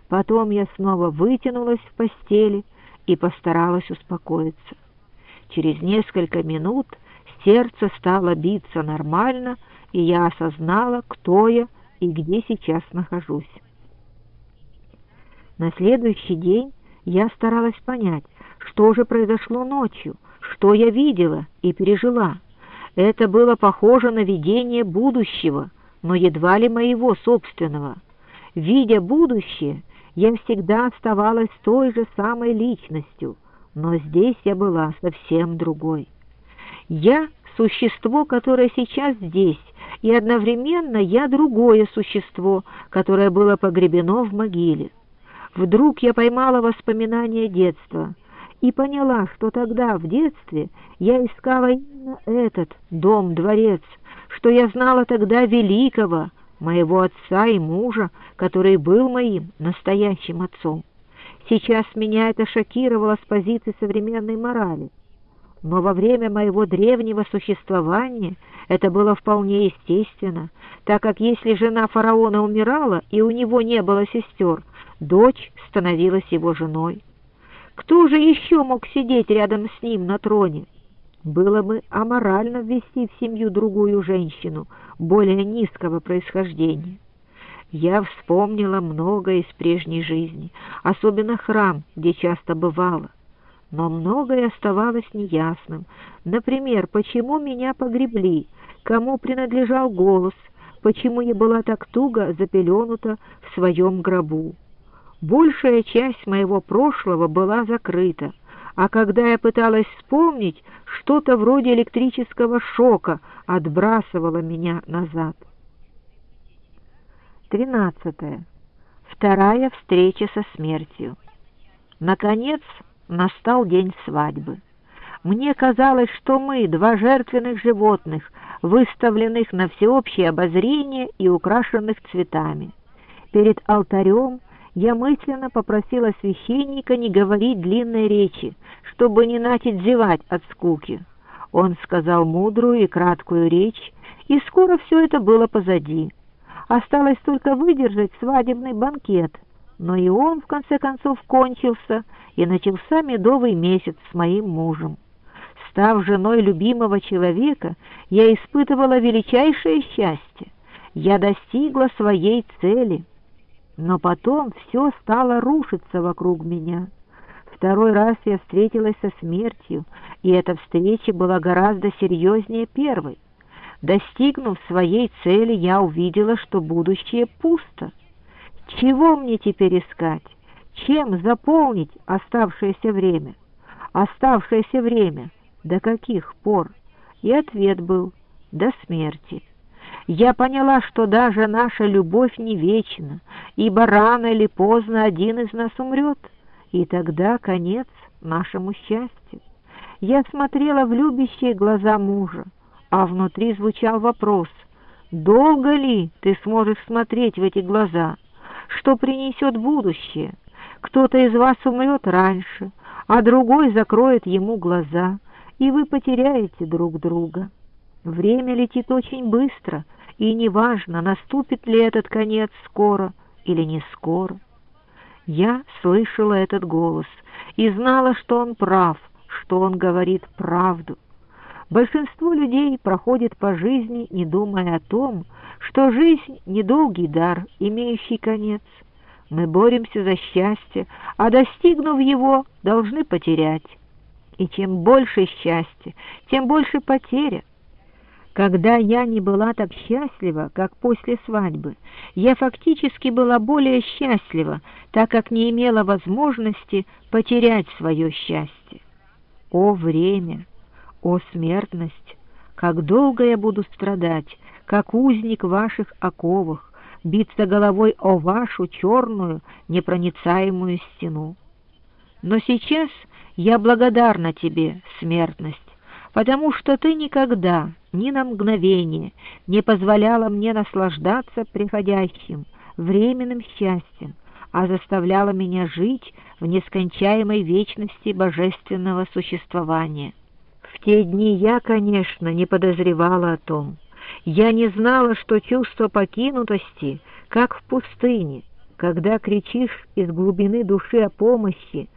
Потом я снова вытянулась в постели и постаралась успокоиться. Через несколько минут сердце стало биться нормально, и я осознала, кто я и где сейчас нахожусь. На следующий день я старалась понять, что же произошло ночью, что я видела и пережила. Это было похоже на видение будущего, но едва ли моего собственного. Видя будущее, я всегда оставалась той же самой личностью, но здесь я была совсем другой. Я — существо, которое сейчас здесь, и одновременно я другое существо, которое было погребено в могиле. Вдруг я поймала воспоминания детства и поняла, что тогда, в детстве, я искала именно этот дом-дворец, что я знала тогда великого, моего отца и мужа, который был моим настоящим отцом. Сейчас меня это шокировало с позиции современной морали. Но во время моего древнего существования это было вполне естественно, так как если жена фараона умирала и у него не было сестер, дочь становилась его женой. Кто же еще мог сидеть рядом с ним на троне? Было бы аморально ввести в семью другую женщину, более низкого происхождения. Я вспомнила многое из прежней жизни, особенно храм, где часто бывала. Но многое оставалось неясным. Например, почему меня погребли, кому принадлежал голос, почему я была так туго запеленута в своем гробу. Большая часть моего прошлого была закрыта, а когда я пыталась вспомнить, что-то вроде электрического шока отбрасывало меня назад. 13. Вторая встреча со смертью. Наконец, настал день свадьбы. Мне казалось, что мы, два жертвенных животных, выставленных на всеобщее обозрение и украшенных цветами. Перед алтарем я мысленно попросила священника не говорить длинной речи, чтобы не начать зевать от скуки. Он сказал мудрую и краткую речь, и скоро все это было позади. Осталось только выдержать свадебный банкет, но и он, в конце концов, кончился, и начался медовый месяц с моим мужем. Став женой любимого человека, я испытывала величайшее счастье. Я достигла своей цели. Но потом все стало рушиться вокруг меня. Второй раз я встретилась со смертью, и эта встреча была гораздо серьезнее первой. Достигнув своей цели, я увидела, что будущее пусто. Чего мне теперь искать? Чем заполнить оставшееся время? Оставшееся время до каких пор? И ответ был: до смерти. Я поняла, что даже наша любовь не вечна, ибо рано или поздно один из нас умрет, и тогда конец нашему счастью. Я смотрела в любящие глаза мужа, а внутри звучал вопрос: долго ли ты сможешь смотреть в эти глаза? Что принесет будущее? Кто-то из вас умрет раньше, а другой закроет ему глаза, и вы потеряете друг друга. Время летит очень быстро, и неважно, наступит ли этот конец скоро или не скоро. Я слышала этот голос и знала, что он прав, что он говорит правду. Большинство людей проходит по жизни, не думая о том, что жизнь — недолгий дар, имеющий конец. Мы боремся за счастье, а достигнув его, должны потерять. И чем больше счастья, тем больше потеря. Когда я не была так счастлива, как после свадьбы, я фактически была более счастлива, так как не имела возможности потерять свое счастье. О время! О смертность! Как долго я буду страдать, как узник в ваших оковах, биться головой о вашу черную, непроницаемую стену. Но сейчас я благодарна тебе, смертность, потому что ты никогда, ни на мгновение, не позволяла мне наслаждаться приходящим, временным счастьем, а заставляла меня жить в нескончаемой вечности божественного существования. В те дни я, конечно, не подозревала о том. Я не знала, что чувство покинутости, как в пустыне. Когда кричишь из глубины души о помощи,